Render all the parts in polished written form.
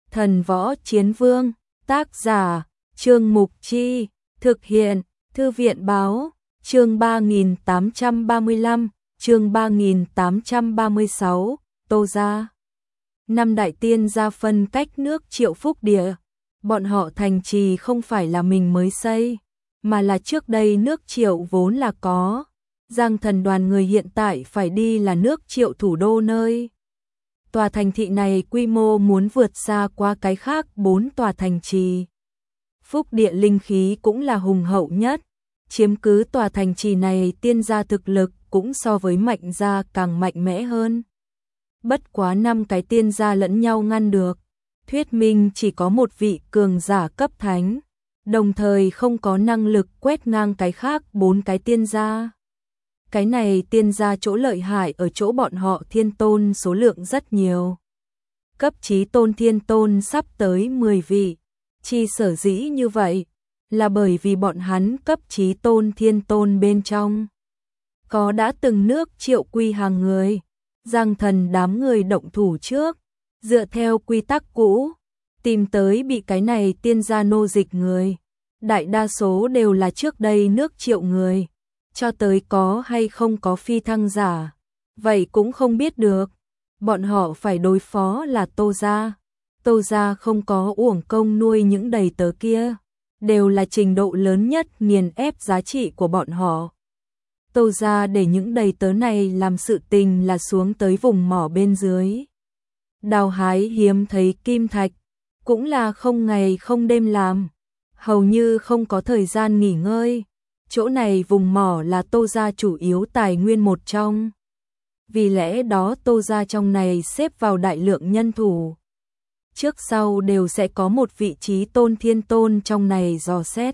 Thần Võ Chiến Vương, tác giả, Trương Mục Chi, thực hiện, Thư viện Báo, chương 3835, chương 3836, Tô Gia. Năm đại tiên gia phân cách nước Triệu Phúc Địa, bọn họ thành trì không phải là mình mới xây, mà là trước đây nước Triệu vốn là có. Giang Thần đoàn người hiện tại phải đi là nước Triệu thủ đô nơi. Tòa thành thị này quy mô muốn vượt xa qua cái khác 4 tòa thành trì. Phúc Địa linh khí cũng là hùng hậu nhất, chiếm cứ tòa thành trì này tiên gia thực lực cũng so với Mạnh gia càng mạnh mẽ hơn. Bất quá 5 cái tiên gia lẫn nhau ngăn được, thuyết minh chỉ có một vị cường giả cấp thánh, đồng thời không có năng lực quét ngang cái khác 4 cái tiên gia. Cái này tiên gia chỗ lợi hại ở chỗ bọn họ thiên tôn số lượng rất nhiều. Cấp chí tôn thiên tôn sắp tới 10 vị. Chi sở dĩ như vậy là bởi vì bọn hắn cấp chí tôn thiên tôn bên trong có đã từng nước Triệu quy hàng người. Giang Thần đám người động thủ trước, dựa theo quy tắc cũ, tìm tới bị cái này tiên gia nô dịch người. Đại đa số đều là trước đây nước Triệu người, cho tới có hay không có phi thăng giả, vậy cũng không biết được. Bọn họ phải đối phó là Tô gia. Tô gia không có uổng công nuôi những đầy tớ kia, đều là trình độ lớn nhất nghiền ép giá trị của bọn họ. Tô gia để những đầy tớ này làm sự tình là xuống tới vùng mỏ bên dưới. Đào hái hiếm thấy kim thạch, cũng là không ngày không đêm làm, hầu như không có thời gian nghỉ ngơi. Chỗ này vùng mỏ là Tô gia chủ yếu tài nguyên một trong. Vì lẽ đó Tô gia trong này xếp vào đại lượng nhân thủ. Trước sau đều sẽ có một vị trí tôn thiên tôn trong này dò xét.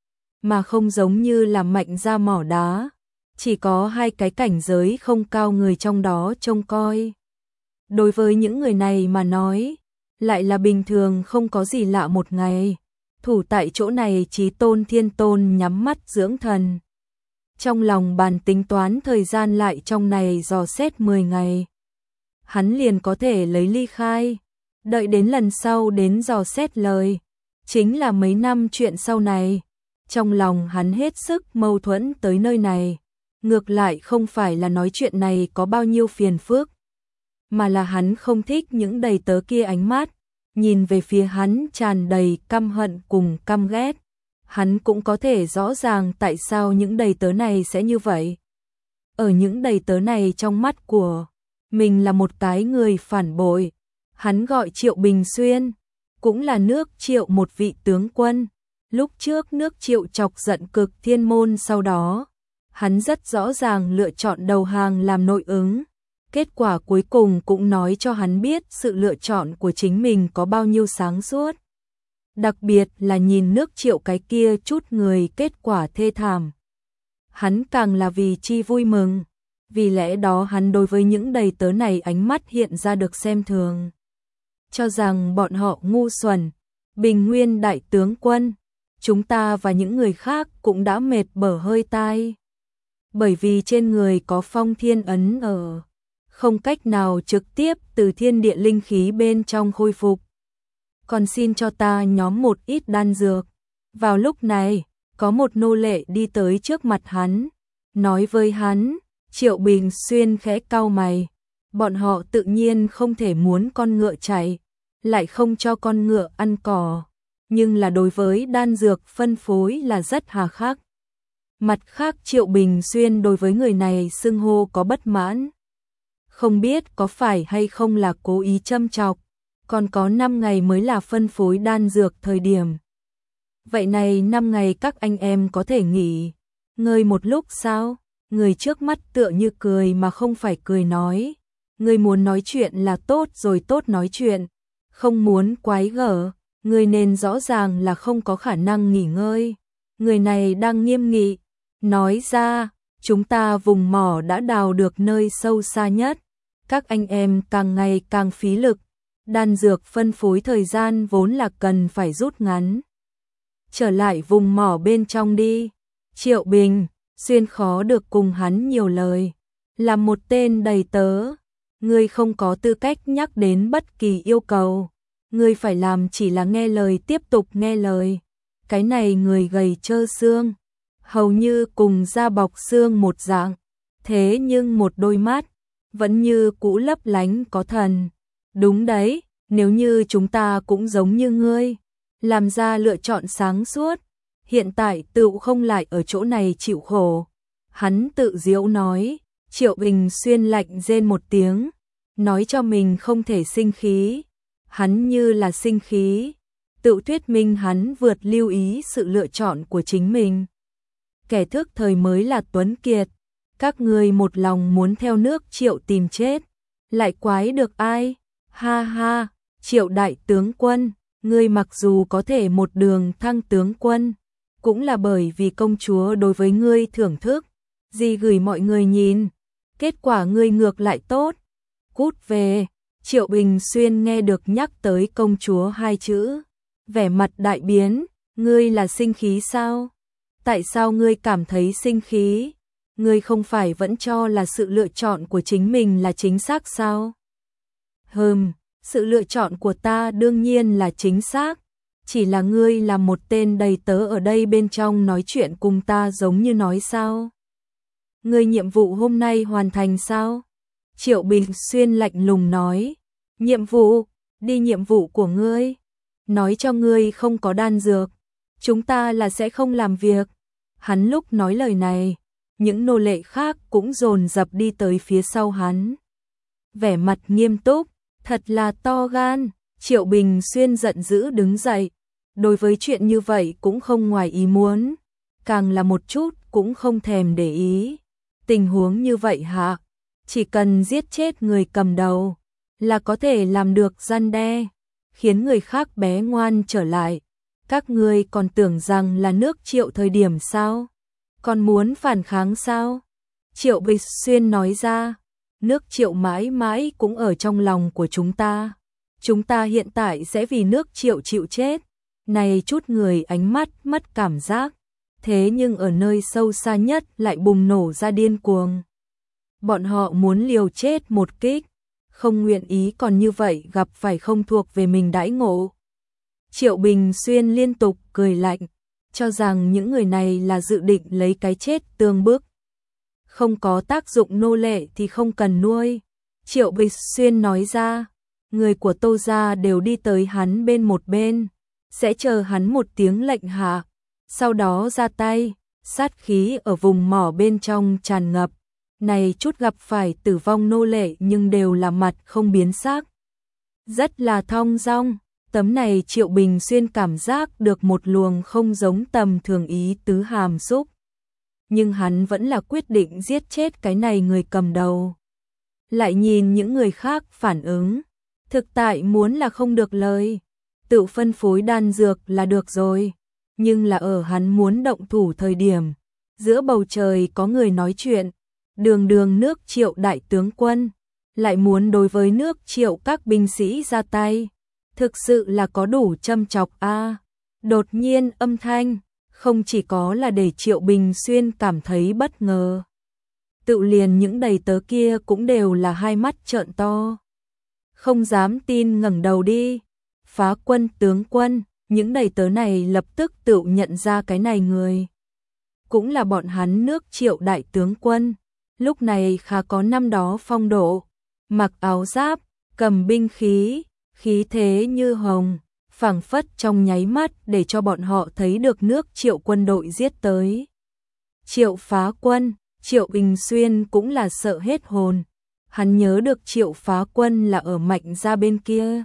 Mà không giống như là Mạnh gia mỏ đá, chỉ có 2 cái cảnh giới không cao người trong đó trông coi. Đối với những người này mà nói, lại là bình thường không có gì lạ một ngày. Thủ tại chỗ này chí tôn thiên tôn nhắm mắt dưỡng thần. Trong lòng bàn tính toán thời gian lại trong này dò xét 10 ngày. Hắn liền có thể lấy ly khai, đợi đến lần sau đến dò xét lời. Chính là mấy năm chuyện sau này. Trong lòng hắn hết sức mâu thuẫn tới nơi này. Ngược lại không phải là nói chuyện này có bao nhiêu phiền phức, mà là hắn không thích những đầy tớ kia ánh mắt. Nhìn về phía hắn tràn đầy căm hận cùng căm ghét. Hắn cũng có thể rõ ràng tại sao những đầy tớ này sẽ như vậy. Ở những đầy tớ này trong mắt của mình là một cái người phản bội. Hắn gọi Triệu Bình Xuyên, cũng là nước Triệu một vị tướng quân. Lúc trước nước Triệu chọc giận Cực Thiên môn, sau đó hắn rất rõ ràng lựa chọn đầu hàng làm nội ứng. Kết quả cuối cùng cũng nói cho hắn biết sự lựa chọn của chính mình có bao nhiêu sáng suốt. Đặc biệt là nhìn nước Triệu cái kia chút người kết quả thê thảm. Hắn càng là vì chi vui mừng. Vì lẽ đó hắn đối với những đầy tớ này ánh mắt hiện ra được xem thường. Cho rằng bọn họ ngu xuẩn. Bình Nguyên đại tướng quân, chúng ta và những người khác cũng đã mệt bở hơi tai. Bởi vì trên người có phong thiên ấn ở, không cách nào trực tiếp từ thiên địa linh khí bên trong khôi phục. Còn xin cho ta nhóm một ít đan dược. Vào lúc này, có một nô lệ đi tới trước mặt hắn, nói với hắn. Triệu Bình Xuyên khẽ cau mày. Bọn họ tự nhiên không thể muốn con ngựa chạy, lại không cho con ngựa ăn cỏ, nhưng là đối với đan dược phân phối là rất hà khắc. Mặt khác Triệu Bình Xuyên đối với người này xưng hô có bất mãn. Không biết có phải hay không là cố ý châm chọc, còn có 5 ngày mới là phân phối đan dược thời điểm. Vậy này 5 ngày các anh em có thể nghỉ ngơi một lúc sao? Người trước mắt tựa như cười mà không phải cười nói. Người muốn nói chuyện là tốt rồi tốt nói chuyện, không muốn quái gở, người nên rõ ràng là không có khả năng nghỉ ngơi. Người này đang nghiêm nghị, nói ra, chúng ta vùng mỏ đã đào được nơi sâu xa nhất. Các anh em càng ngày càng phí lực, đan dược phân phối thời gian vốn là cần phải rút ngắn. Trở lại vùng mỏ bên trong đi. Triệu Bình Xuyên khó được cùng hắn nhiều lời. Là một tên đầy tớ, ngươi không có tư cách nhắc đến bất kỳ yêu cầu. ngươi phải làm chỉ là nghe lời, tiếp tục nghe lời. Cái này người gầy trơ xương, hầu như cùng da bọc xương một dạng, thế nhưng một đôi mắt vẫn như cũ lấp lánh có thần. Đúng đấy, nếu như chúng ta cũng giống như ngươi, làm ra lựa chọn sáng suốt, hiện tại tựu không lại ở chỗ này chịu khổ. Hắn tự giễu nói. Triệu Bình Xuyên lạnh rên một tiếng, nói cho mình không thể sinh khí. Hắn như là sinh khí, tự thuyết minh hắn vượt lưu ý sự lựa chọn của chính mình. Kẻ thức thời mới là tuấn kiệt, các ngươi một lòng muốn theo nước Triệu tìm chết, lại quái được ai? Ha ha, Triệu đại tướng quân, ngươi mặc dù có thể một đường thăng tướng quân, cũng là bởi vì công chúa đối với ngươi thưởng thức, gì gửi mọi người nhìn, kết quả ngươi ngược lại tốt. Cút về. Triệu Bình Xuyên nghe được nhắc tới công chúa hai chữ, vẻ mặt đại biến. Ngươi là sinh khí sao? Tại sao ngươi cảm thấy sinh khí? Ngươi không phải vẫn cho là sự lựa chọn của chính mình là chính xác sao? Sự lựa chọn của ta đương nhiên là chính xác, chỉ là ngươi là một tên đầy tớ ở đây bên trong nói chuyện cùng ta giống như nói sao? Ngươi nhiệm vụ hôm nay hoàn thành sao? Triệu Bình Xuyên lạnh lùng nói. Nhiệm vụ? Đi nhiệm vụ của ngươi. Nói cho ngươi không có đan dược, chúng ta là sẽ không làm việc. Hắn lúc nói lời này, những nô lệ khác cũng dồn dập đi tới phía sau hắn. Vẻ mặt nghiêm túc, thật là to gan. Triệu Bình Xuyên giận dữ đứng dậy. Đối với chuyện như vậy cũng không ngoài ý muốn, càng là một chút cũng không thèm để ý. Tình huống như vậy hả? Chỉ cần giết chết người cầm đầu là có thể làm được răn đe, khiến người khác bé ngoan trở lại. Các ngươi còn tưởng rằng là nước Triệu thời điểm sao? Còn muốn phản kháng sao? Triệu Bình Xuyên nói ra, nước Triệu mãi mãi cũng ở trong lòng của chúng ta. Chúng ta hiện tại sẽ vì nước Triệu chịu chết. Này chút người ánh mắt mất cảm giác, thế nhưng ở nơi sâu xa nhất lại bùng nổ ra điên cuồng. Bọn họ muốn liều chết một kích, không nguyện ý còn như vậy gặp phải không thuộc về mình đãi ngộ. Triệu Bình Xuyên liên tục cười lạnh, cho rằng những người này là dự định lấy cái chết tương bức. Không có tác dụng nô lệ thì không cần nuôi. Triệu Bình Xuyên nói ra, người của Tô gia đều đi tới hắn bên một bên, sẽ chờ hắn một tiếng lệnh hạ, sau đó ra tay. Sát khí ở vùng mỏ bên trong tràn ngập. Này chút gặp phải tử vong nô lệ nhưng đều là mặt không biến sắc, rất là thong dong. Tấm này Triệu Bình Xuyên cảm giác được một luồng không giống tầm thường ý tứ hàm xúc, nhưng hắn vẫn là quyết định giết chết cái này người cầm đầu. Lại nhìn những người khác phản ứng, thực tại muốn là không được lời, tự phân phối đan dược là được rồi, nhưng là ở hắn muốn động thủ thời điểm, giữa bầu trời có người nói chuyện. Đường đường nước Triệu đại tướng quân, lại muốn đối với nước Triệu các binh sĩ ra tay, thực sự là có đủ châm chọc a. Đột nhiên âm thanh, không chỉ có là để Triệu Bình Xuyên cảm thấy bất ngờ. Tự liền những đầy tớ kia cũng đều là hai mắt trợn to. Không dám tin ngẩng đầu đi. Phá quân tướng quân, những đầy tớ này lập tức tự nhận ra cái này người. Cũng là bọn hắn nước Triệu đại tướng quân. Lúc này khá có năm đó phong độ, mặc áo giáp, cầm binh khí, khí thế như hồng, phảng phất trong nháy mắt để cho bọn họ thấy được nước Triệu quân đội giết tới. Triệu phá quân, Triệu Bình Xuyên cũng là sợ hết hồn. Hắn nhớ được Triệu phá quân là ở Mạnh gia bên kia,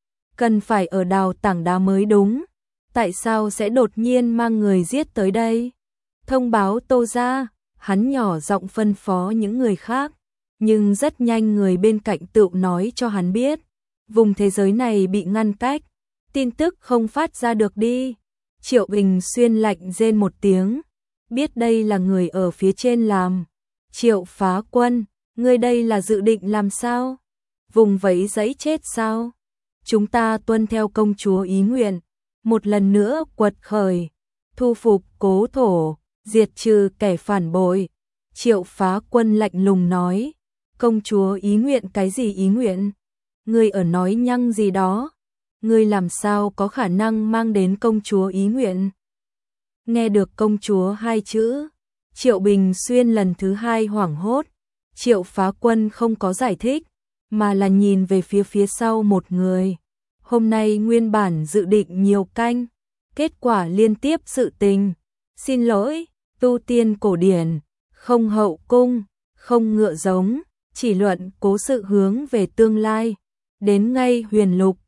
cần phải ở đào tảng đá mới đúng. Tại sao sẽ đột nhiên mang người giết tới đây? Thông báo Tô gia. Hắn nhỏ giọng phân phó những người khác, nhưng rất nhanh người bên cạnh tự nói cho hắn biết, vùng thế giới này bị ngăn cách, tin tức không phát ra được đi. Triệu Bình Xuyên lạnh rên một tiếng, biết đây là người ở phía trên làm. Triệu phá quân, ngươi đây là dự định làm sao? Vùng vẫy giấy chết sao? Chúng ta tuân theo công chúa ý nguyện, một lần nữa quật khởi, thu phục cố thổ, diệt trừ kẻ phản bội. Triệu phá quân lạnh lùng nói, công chúa ý nguyện cái gì ý nguyện? Ngươi ở nói nhăng gì đó? ngươi làm sao có khả năng mang đến công chúa ý nguyện? Nghe được công chúa hai chữ, Triệu Bình Xuyên lần thứ hai hoảng hốt. Triệu Phá Quân không có giải thích, mà là nhìn về phía sau một người. Hôm nay nguyên bản dự định nhiều canh, kết quả liên tiếp sự tình. Xin lỗi, tu tiên cổ điển, không hậu cung, không ngựa giống, chỉ luận cố sự hướng về tương lai. Đến ngay huyền lục,